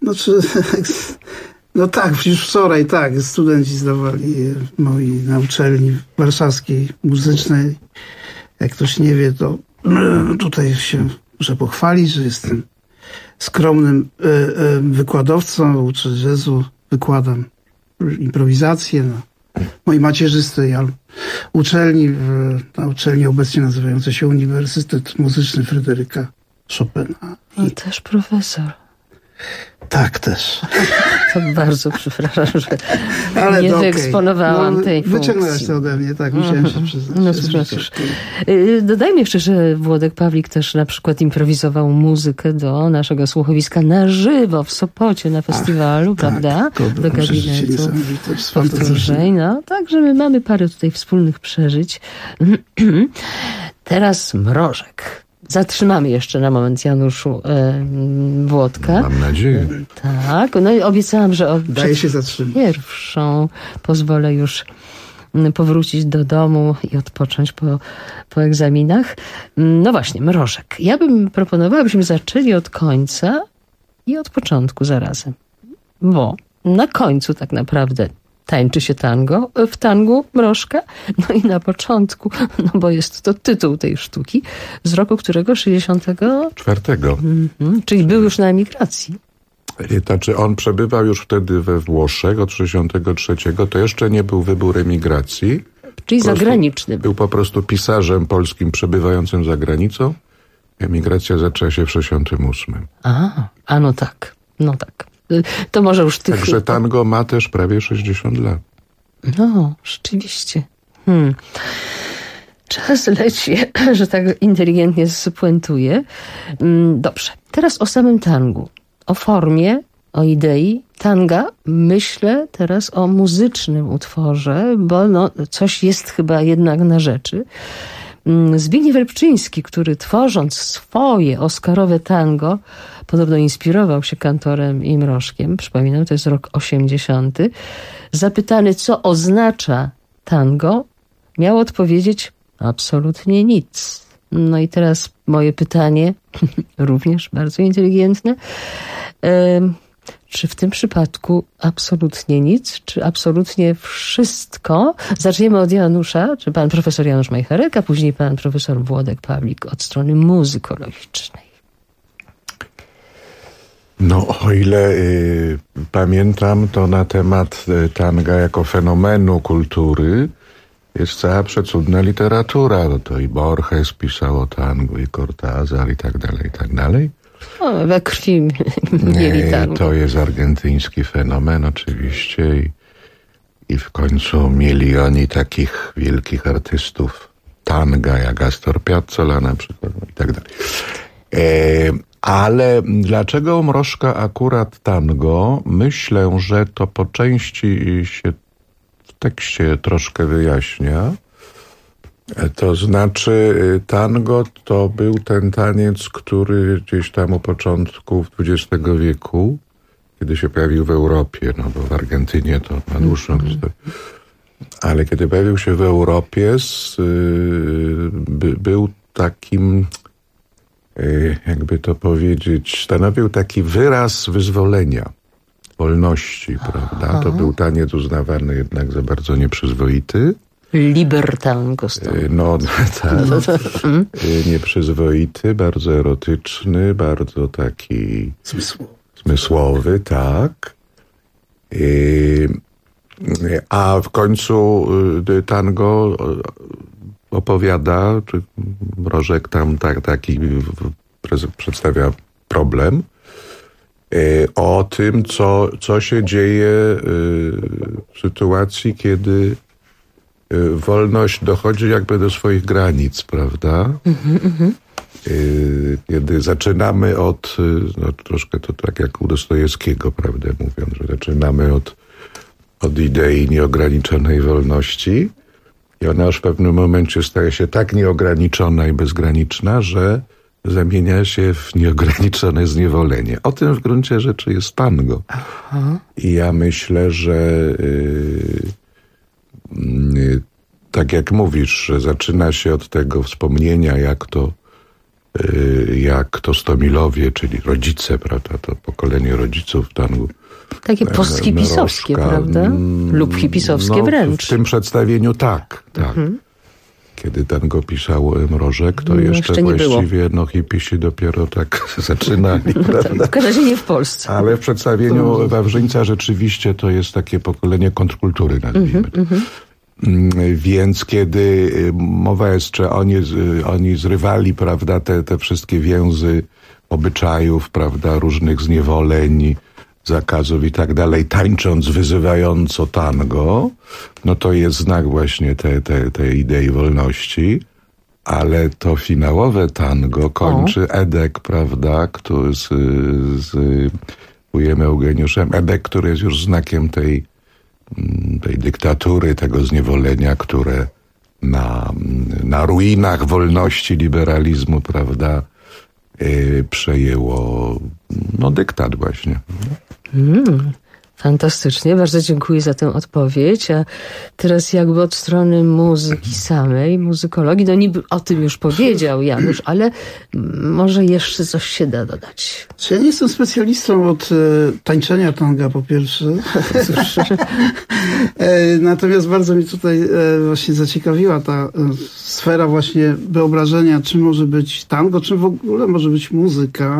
No tak, już wczoraj, tak. Studenci zdawali moi na uczelni warszawskiej muzycznej. Jak ktoś nie wie, to tutaj się muszę pochwalić, że jestem skromnym wykładowcą, uczę jazzu, wykładam improwizację na mojej macierzystej uczelni, na uczelni obecnie nazywającej się Uniwersytet Muzyczny Fryderyka Chopina. I też profesor. Tak, też. To bardzo przepraszam, że nie wyeksponowałam tej funkcji. Wyciągnęłaś to ode mnie, tak, musiałem się przyznać. Dodajmy jeszcze, że Włodek Pawlik też na przykład improwizował muzykę do naszego słuchowiska na żywo w Sopocie na festiwalu, prawda? Do gabinetu powtórzeń. Także my mamy parę tutaj wspólnych przeżyć. Teraz Mrożek. Zatrzymamy jeszcze na moment, Januszu, Włodka. Mam nadzieję. Tak, no i obiecałam, że daje się zatrzymać. Pierwszą pozwolę już powrócić do domu i odpocząć po egzaminach. No właśnie, Mrożek. Ja bym proponowała, byśmy zaczęli od końca i od początku zarazem. Bo na końcu tak naprawdę tańczy się tango, w tangu Mrożka, no i na początku, no bo jest to tytuł tej sztuki, z roku którego? 64. Czyli był już na emigracji. Znaczy on przebywał już wtedy we Włoszech od 63. To jeszcze nie był wybór emigracji. Czyli zagraniczny. Był po prostu pisarzem polskim przebywającym za granicą. Emigracja zaczęła się w 68. No tak. To może już tych... Także tango ma też prawie 60 lat. No, rzeczywiście. Czas leci, że tak inteligentnie spuentuję. Dobrze, teraz o samym tangu. O formie, o idei tanga. Myślę teraz o muzycznym utworze, bo coś jest chyba jednak na rzeczy. Zbigniew Repczyński, który tworząc swoje oscarowe tango, podobno inspirował się Kantorem i Mrożkiem, przypominam, to jest rok 80. Zapytany, co oznacza tango, miał odpowiedzieć absolutnie nic. No i teraz moje pytanie, również bardzo inteligentne. Czy w tym przypadku absolutnie nic, czy absolutnie wszystko? Zaczniemy od Janusza, czy pan profesor Janusz Majcherek, a później pan profesor Włodek Pawlik od strony muzykologicznej. No, o ile pamiętam, to na temat tanga jako fenomenu kultury jest cała przecudna literatura. No to i Borges pisał o tangu, i Cortázar, i tak dalej, i tak dalej. We krwi mieli tango. To jest argentyński fenomen oczywiście i w końcu mieli oni takich wielkich artystów tanga, jak Astor Piazzolla na przykład i tak dalej. Ale dlaczego Mrożka akurat tango? Myślę, że to po części się w tekście troszkę wyjaśnia. To znaczy tango to był ten taniec, który gdzieś tam u początków XX wieku, kiedy się pojawił w Europie, no bo w Argentynie to ma dłuższą historię. Ale kiedy pojawił się w Europie, był takim, jakby to powiedzieć, stanowił taki wyraz wyzwolenia, wolności, prawda? To był taniec uznawany jednak za bardzo nieprzyzwoity. Libertango stąd. No tak. Nieprzyzwoity, bardzo erotyczny, bardzo taki zmysłowy, tak. A w końcu tango opowiada, czy Mrożek tam taki przedstawia problem o tym, co się dzieje w sytuacji, kiedy wolność dochodzi jakby do swoich granic, prawda? Kiedy zaczynamy od, no troszkę to tak jak u Dostojewskiego, prawda, mówiąc, że zaczynamy od idei nieograniczonej wolności i ona już w pewnym momencie staje się tak nieograniczona i bezgraniczna, że zamienia się w nieograniczone zniewolenie. O tym w gruncie rzeczy jest tango. I ja myślę, że tak jak mówisz, że zaczyna się od tego wspomnienia, jak to Stomilowie, czyli rodzice, prawda, to pokolenie rodziców tangu. Takie posthipisowskie, prawda? Lub hipisowskie wręcz. W tym przedstawieniu tak. Kiedy tango pisał Mrożek, to jeszcze właściwie hipisi dopiero tak zaczynali. Prawda? W każdym razie nie w Polsce. Ale w przedstawieniu Wawrzyńca rzeczywiście to jest takie pokolenie kontrkultury, nazwijmy to. Więc kiedy mowa jest, że oni zrywali, prawda, te wszystkie więzy obyczajów, prawda, różnych zniewoleń, zakazów i tak dalej, tańcząc wyzywająco tango, no to jest znak właśnie tej idei wolności, ale to finałowe tango kończy Edek, prawda, który z wujem Eugeniuszem, Edek, który jest już znakiem tej dyktatury, tego zniewolenia, które na ruinach wolności, liberalizmu, prawda, przejęło dyktat właśnie. Fantastycznie, bardzo dziękuję za tę odpowiedź. A teraz jakby od strony muzyki samej, muzykologii, no niby o tym już powiedział Janusz, ale może jeszcze coś się da dodać. Ja nie jestem specjalistą od tańczenia tanga, po pierwsze. Natomiast bardzo mnie tutaj właśnie zaciekawiła ta sfera właśnie wyobrażenia, czym może być tango, czym w ogóle może być muzyka.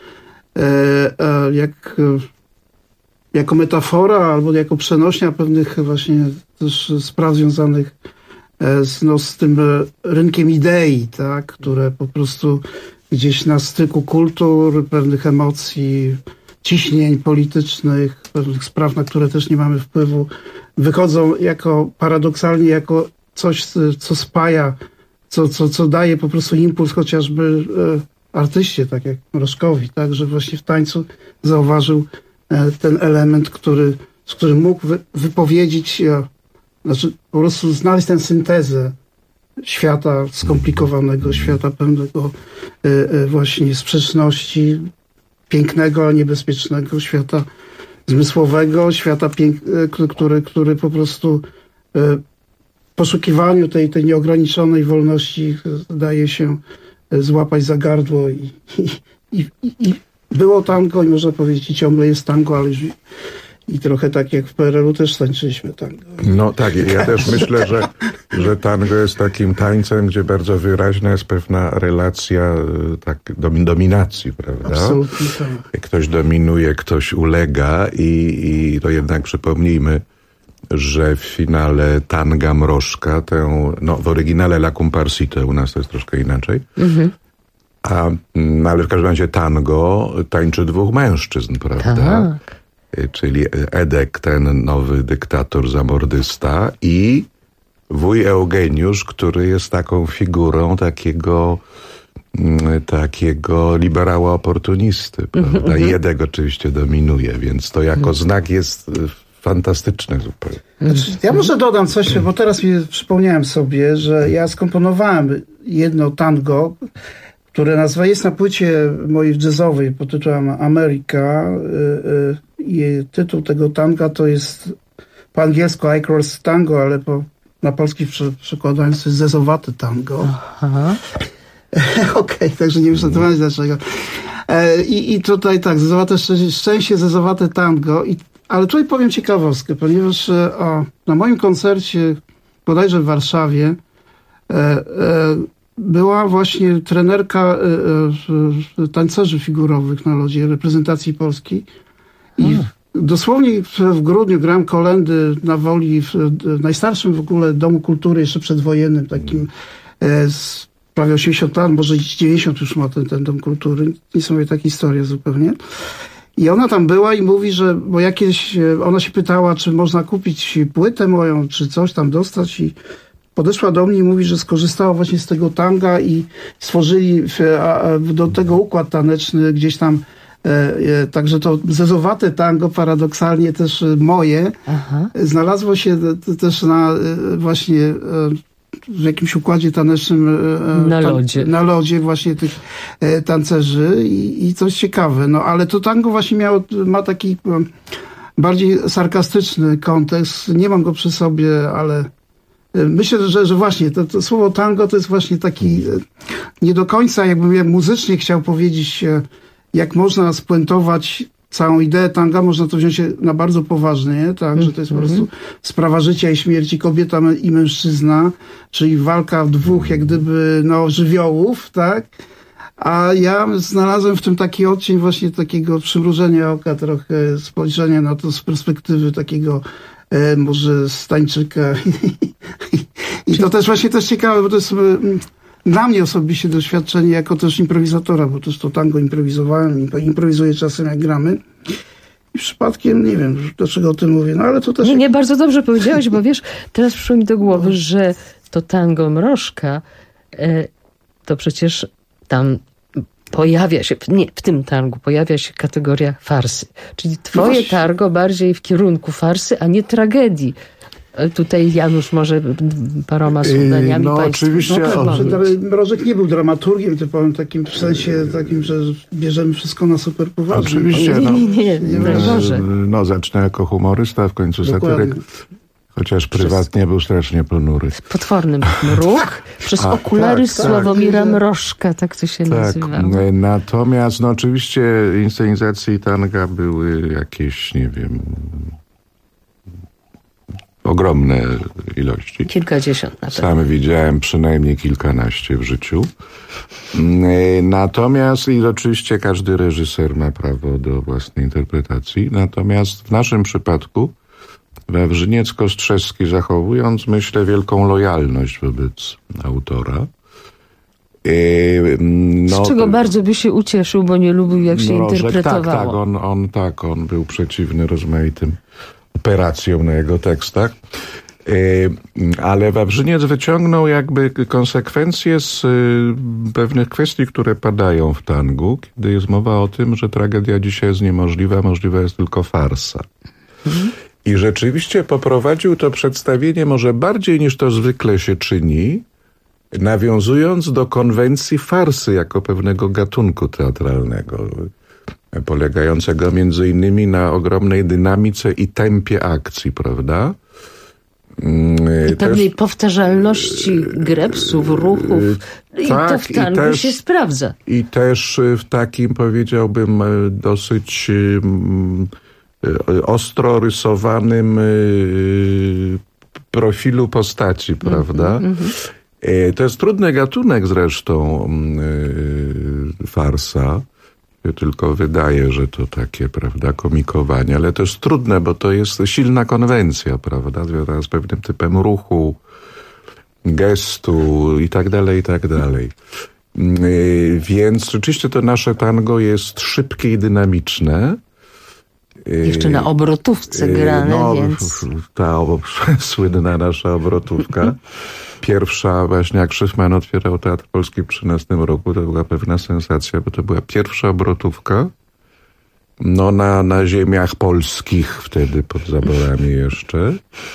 Jako metafora albo jako przenośnia pewnych właśnie też spraw związanych z tym rynkiem idei, tak, które po prostu gdzieś na styku kultur, pewnych emocji, ciśnień politycznych, pewnych spraw, na które też nie mamy wpływu, wychodzą paradoksalnie jako coś, co spaja, co daje po prostu impuls chociażby artyście, tak jak Mrożkowi, tak, że właśnie w tańcu zauważył ten element, z którym mógł wypowiedzieć, znaczy po prostu znaleźć tę syntezę świata skomplikowanego, świata pełnego właśnie sprzeczności, pięknego, ale niebezpiecznego, świata zmysłowego, świata który po prostu w poszukiwaniu tej nieograniczonej wolności daje się złapać za gardło i było tango i można powiedzieć, ciągle jest tango, ale już i trochę tak jak w PRL-u też tańczyliśmy tango. No tak, ja też myślę, że tango jest takim tańcem, gdzie bardzo wyraźna jest pewna relacja dominacji, prawda? Absolutnie tak. Ktoś dominuje, ktoś ulega i to jednak przypomnijmy, że w finale tanga Mrożka, w oryginale La Comparsita, u nas to jest troszkę inaczej, Ale w każdym razie tango tańczy dwóch mężczyzn, prawda? Tak. Czyli Edek, ten nowy dyktator, zamordysta, i wuj Eugeniusz, który jest taką figurą takiego liberała oportunisty, prawda? I Edek oczywiście dominuje, więc to jako znak jest fantastyczne zupełnie. Ja może dodam coś, bo teraz przypomniałem sobie, że ja skomponowałem jedno tango, które jest na płycie mojej jazzowej pod tytułem America. I tytuł tego tanga to jest po angielsku Icros Tango, ale na polski przekładając to jest Zezowate Tango. Okej, także nie muszę tłumaczyć dlaczego. I tutaj tak, szczęście Zezowate Tango. Ale tutaj powiem ciekawostkę, ponieważ na moim koncercie, bodajże w Warszawie, była właśnie trenerka tańcerzy figurowych na lodzie, reprezentacji Polski. I dosłownie w grudniu grałem kolędy na Woli, w najstarszym w ogóle Domu Kultury, jeszcze przedwojennym, takim prawie 80 lat, może 90 już ma ten Dom Kultury. Niesamowita historia zupełnie. I ona tam była i mówi, bo ona się pytała, czy można kupić płytę moją, czy coś tam dostać, i podeszła do mnie i mówi, że skorzystała właśnie z tego tanga i stworzyli do tego układ taneczny gdzieś tam. Także to Zezowate Tango, paradoksalnie też moje, znalazło się też właśnie w jakimś układzie tanecznym na lodzie właśnie tych tancerzy i coś ciekawe. No ale to tango właśnie ma taki bardziej sarkastyczny kontekst. Nie mam go przy sobie, ale myślę, że właśnie to słowo tango to jest właśnie taki nie do końca, jakbym muzycznie chciał powiedzieć, jak można spuentować całą ideę tanga, można to wziąć na bardzo poważnie, tak, że to jest po prostu sprawa życia i śmierci, kobieta i mężczyzna, czyli walka dwóch jak gdyby żywiołów, tak. A ja znalazłem w tym taki odcień właśnie takiego przymrużenia oka, trochę spojrzenia na to z perspektywy takiego może stańczyka. I to też właśnie ciekawe, bo to jest dla mnie osobiście doświadczenie jako też improwizatora, bo też to tango improwizowałem, improwizuję czasem jak gramy. I przypadkiem, nie wiem, dlaczego o tym mówię, no ale to też... Nie, bardzo dobrze powiedziałeś, bo wiesz, teraz przyszło mi do głowy, że to tango Mrożka, to przecież tam pojawia się, w tym tangu pojawia się kategoria farsy. Czyli twoje tango bardziej w kierunku farsy, a nie tragedii. Tutaj Janusz może paroma zdaniami oczywiście. Mrożek nie był dramaturgiem typowym takim, w sensie takim, że bierzemy wszystko na super poważnie. Oczywiście. Nie. Zacznę jako humorysta, w końcu satyryk. Chociaż prywatnie był strasznie ponury. Potworny mruk przez okulary Sławomira Mrożka, tak to się nazywa. Natomiast oczywiście inscenizacji tanga były jakieś, nie wiem, ogromne ilości. Kilkadziesiąt na pewno. Sam widziałem przynajmniej kilkanaście w życiu. Natomiast, i oczywiście każdy reżyser ma prawo do własnej interpretacji, natomiast w naszym przypadku Wawrzyniec-Kostrzewski, zachowując, myślę, wielką lojalność wobec autora. Z czego bardzo by się ucieszył, bo nie lubił, jak się interpretowało. On był przeciwny rozmaitym operacjom na jego tekstach. Ale Wawrzyniec wyciągnął jakby konsekwencje z pewnych kwestii, które padają w tangu, kiedy jest mowa o tym, że tragedia dzisiaj jest niemożliwa, możliwa jest tylko farsa. I rzeczywiście poprowadził to przedstawienie może bardziej niż to zwykle się czyni, nawiązując do konwencji farsy jako pewnego gatunku teatralnego, polegającego między innymi na ogromnej dynamice i tempie akcji, prawda? I pewnej powtarzalności grepsów, ruchów. I to w tangu się sprawdza. I też w takim, powiedziałbym, dosyć ostro rysowanym profilu postaci, prawda? To jest trudny gatunek zresztą, farsa. Tylko wydaje, że to takie, prawda, komikowanie, ale to jest trudne, bo to jest silna konwencja, prawda, związana z pewnym typem ruchu, gestu i tak dalej, i tak dalej. Więc rzeczywiście to nasze tango jest szybkie i dynamiczne. Jeszcze na obrotówce grane, więc... Ta słynna nasza obrotówka. Pierwsza, właśnie jak Szyfman otwierał Teatr Polski w 2013 roku, to była pewna sensacja, bo to była pierwsza obrotówka na ziemiach polskich, wtedy pod zaborami jeszcze.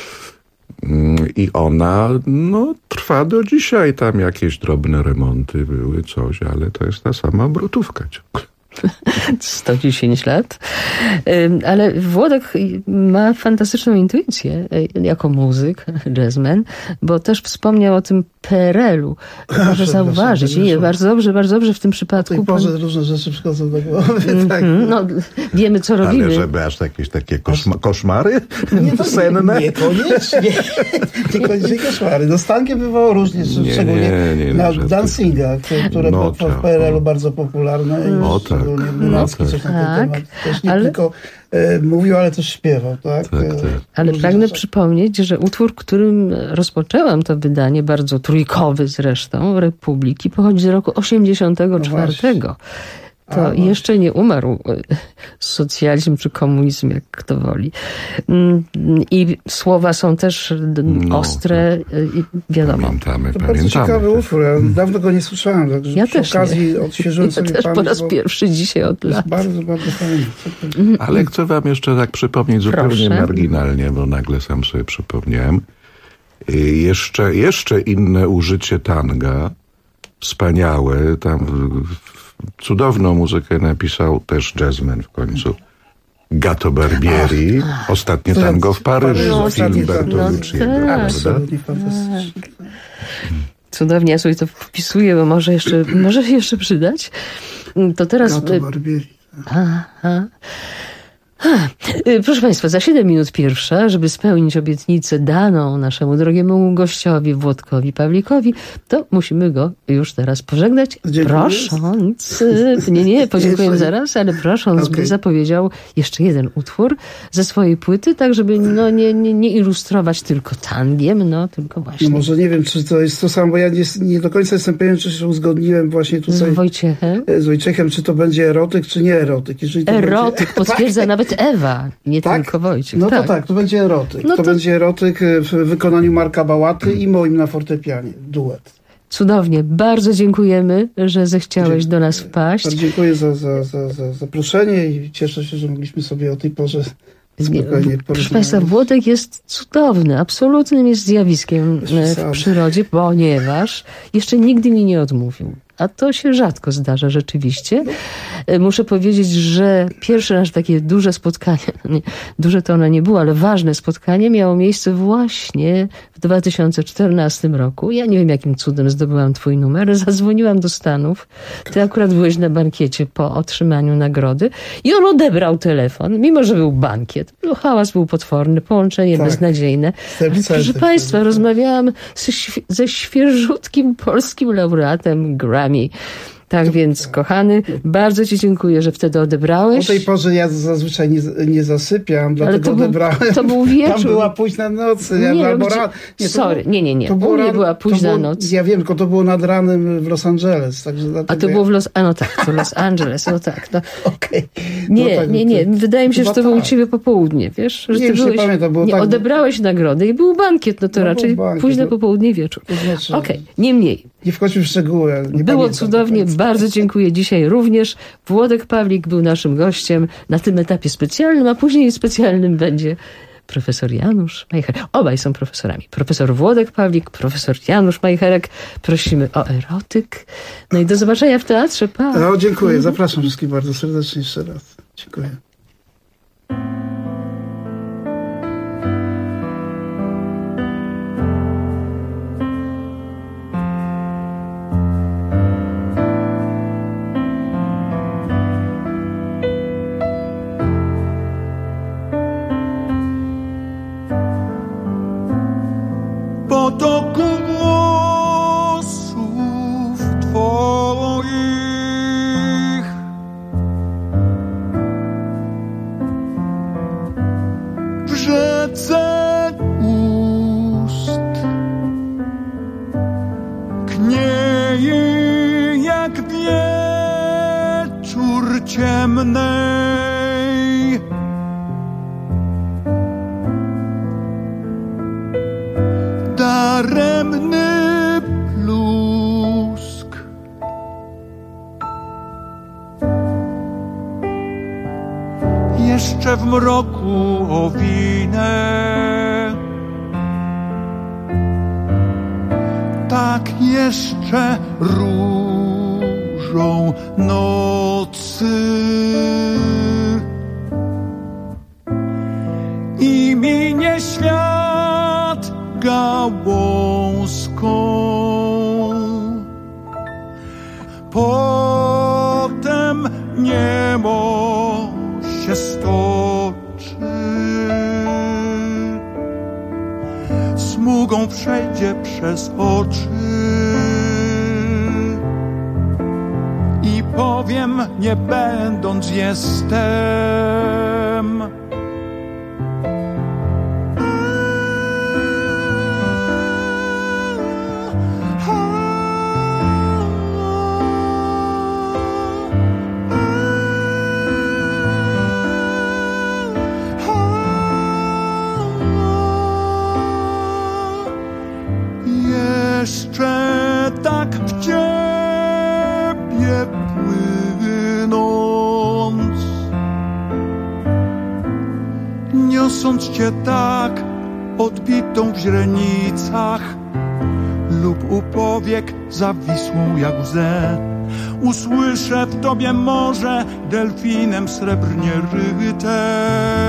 I ona trwa do dzisiaj. Tam jakieś drobne remonty były, coś, ale to jest ta sama obrotówka ciągle. 110 lat. Ale Włodek ma fantastyczną intuicję jako muzyk, jazzman, bo też wspomniał o tym PRL-u. Proszę zauważyć. Nie, bardzo dobrze w tym przypadku. W tej porze różne rzeczy przychodzą do głowy. Tak. Wiemy, co robimy. Ale żeby aż jakieś takie koszmary senne? Niekoniecznie. Niekoniecznie koszmary. Z tankiem bywało różnie, szczególnie na dancingach, które w PRL-u bardzo popularne. Brunacki coś na ten temat też nie tylko mówił, ale też śpiewał. Tak? Ale pragnę przypomnieć, że utwór, którym rozpoczęłam to wydanie, bardzo trójkowy zresztą, Republiki, pochodzi z roku 1984. To jeszcze nie umarł socjalizm czy komunizm, jak kto woli. I słowa są też ostre i wiadomo. Pamiętamy. Bardzo ciekawy utwór. Ja dawno go nie słyszałem. Także ja przy okazji odświeżyłem sobie też pamięć, po raz pierwszy dzisiaj od lat. Bardzo fajnie. Ale chcę wam jeszcze tak przypomnieć zupełnie marginalnie, bo nagle sam sobie przypomniałem. Jeszcze inne użycie tanga. Wspaniałe. Tam cudowną muzykę napisał też jazzman w końcu. Gato Barbieri. Ostatnie tango w Paryżu. Film Bertolucciego. Cudownie, ja sobie to wpisuję, bo może jeszcze przydać. To teraz... Gato Barbieri. Proszę Państwa, za 7 minut pierwsza, żeby spełnić obietnicę daną naszemu drogiemu gościowi, Włodkowi Pawlikowi, to musimy go już teraz pożegnać. Prosząc, podziękujemy zaraz, ale prosząc, by zapowiedział jeszcze jeden utwór ze swojej płyty, tak żeby nie ilustrować tylko tangiem, tylko właśnie. Może nie wiem, czy to jest to samo, bo ja nie do końca jestem pewien, czy się uzgodniłem właśnie tutaj z Wojciechem. Czy to będzie erotyk, czy nie erotyk. Erotyk, potwierdza nawet Ewa, nie tylko Wojciech. To będzie erotyk. To będzie erotyk w wykonaniu Marka Bałaty i moim na fortepianie. Duet. Cudownie. Bardzo dziękujemy, że zechciałeś do nas wpaść. Bardzo dziękuję za zaproszenie i cieszę się, że mogliśmy sobie o tej porze spokojnie porozmawiać. Proszę Państwa, Włodek jest cudowny. Absolutnym jest zjawiskiem w przyrodzie, ponieważ jeszcze nigdy mi nie odmówił. A to się rzadko zdarza rzeczywiście. Muszę powiedzieć, że pierwsze nasze takie duże spotkanie, duże to ono nie było, ale ważne spotkanie miało miejsce właśnie w 2014 roku. Ja nie wiem, jakim cudem zdobyłam twój numer. Zadzwoniłam do Stanów. Ty akurat byłeś na bankiecie po otrzymaniu nagrody i on odebrał telefon, mimo że był bankiet. Hałas był potworny, połączenie beznadziejne. Proszę Państwa, rozmawiałam ze świeżutkim polskim laureatem Grammy. Tak więc, kochany, bardzo ci dziękuję, że wtedy odebrałeś. O tej porze ja zazwyczaj nie zasypiam, dlatego odebrałem. To był wieczór. Tam była późna noc. Nie. U mnie była późna noc. Ja wiem, tylko to było nad ranem w Los Angeles. Także a to było w to Los Angeles, Okej. Nie. Wydaje mi się, że to było u ciebie popołudnie, wiesz? Że ty byłeś, odebrałeś nagrodę i był bankiet, to raczej późne popołudnie, wieczór. Okej, niemniej. Nie wchodźmy w szczegóły. Było cudownie, bardzo dziękuję. Dzisiaj również Włodek Pawlik był naszym gościem na tym etapie specjalnym, a później specjalnym będzie profesor Janusz Majcherek. Obaj są profesorami. Profesor Włodek Pawlik, profesor Janusz Majcherek. Prosimy o erotyk. No i do zobaczenia w teatrze. Pa. Dziękuję. Zapraszam wszystkich bardzo serdecznie jeszcze raz. Dziękuję. Potoku włosów twoich w rzece ust knieje ciemnej. Daremny plusk. Jeszcze w mroku owinę. Tak jeszcze różą nocy. I minie świat gałązką. Potem niebo się stoczy. Smugą przejdzie przez oczy. I powiem, nie będąc jestem. Jeszcze tak w ciebie płynąc, niosąc cię tak odbitą w źrenicach lub u powiek zawisłą jak łzę, usłyszę w tobie morze delfinem srebrnie ryte.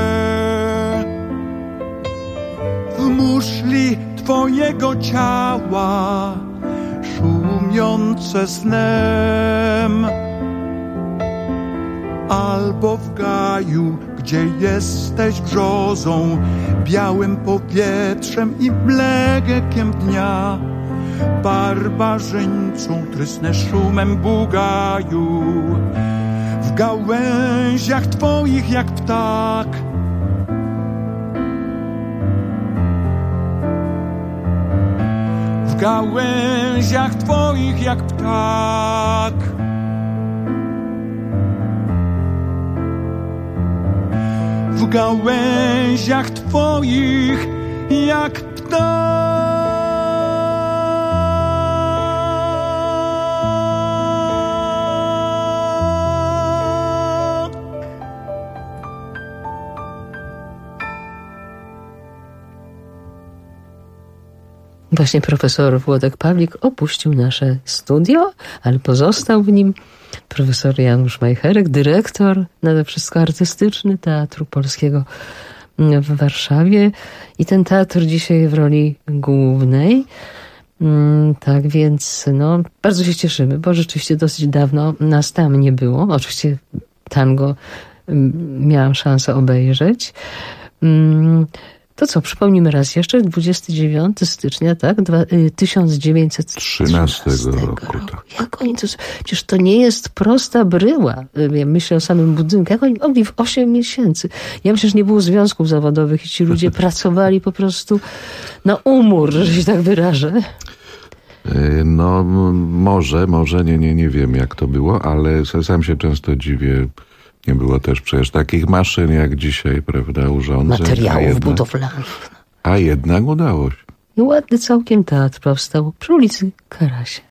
W muszli twojego ciała szumiące snem, albo w gaju, gdzie jesteś brzozą, białym powietrzem i mlekiem dnia, barbarzyńcą trysnę szumem bugaju. W gałęziach twoich jak ptak, w gałęziach twoich jak ptak. W gałęziach twoich jak ptak. Właśnie profesor Włodek Pawlik opuścił nasze studio, ale pozostał w nim profesor Janusz Majcherek, dyrektor, nade wszystko artystyczny Teatru Polskiego w Warszawie. I ten teatr dzisiaj w roli głównej. Tak więc bardzo się cieszymy, bo rzeczywiście dosyć dawno nas tam nie było. Oczywiście tango miałam szansę obejrzeć. To co, przypomnimy raz jeszcze, 29 stycznia, tak? 1913 roku. Tak. Jak oni to... Przecież to nie jest prosta bryła. Ja myślę o samym budynku. Jak oni mogli w 8 miesięcy? Ja myślę, że nie było związków zawodowych i ci ludzie pracowali po prostu na umór, że się tak wyrażę. No, może, nie wiem jak to było, ale sam się często dziwię. Nie było też przecież takich maszyn jak dzisiaj, prawda, urządzeń. Materiałów budowlanych. A jednak udało się. I ładny całkiem teatr powstał przy ulicy Karasia.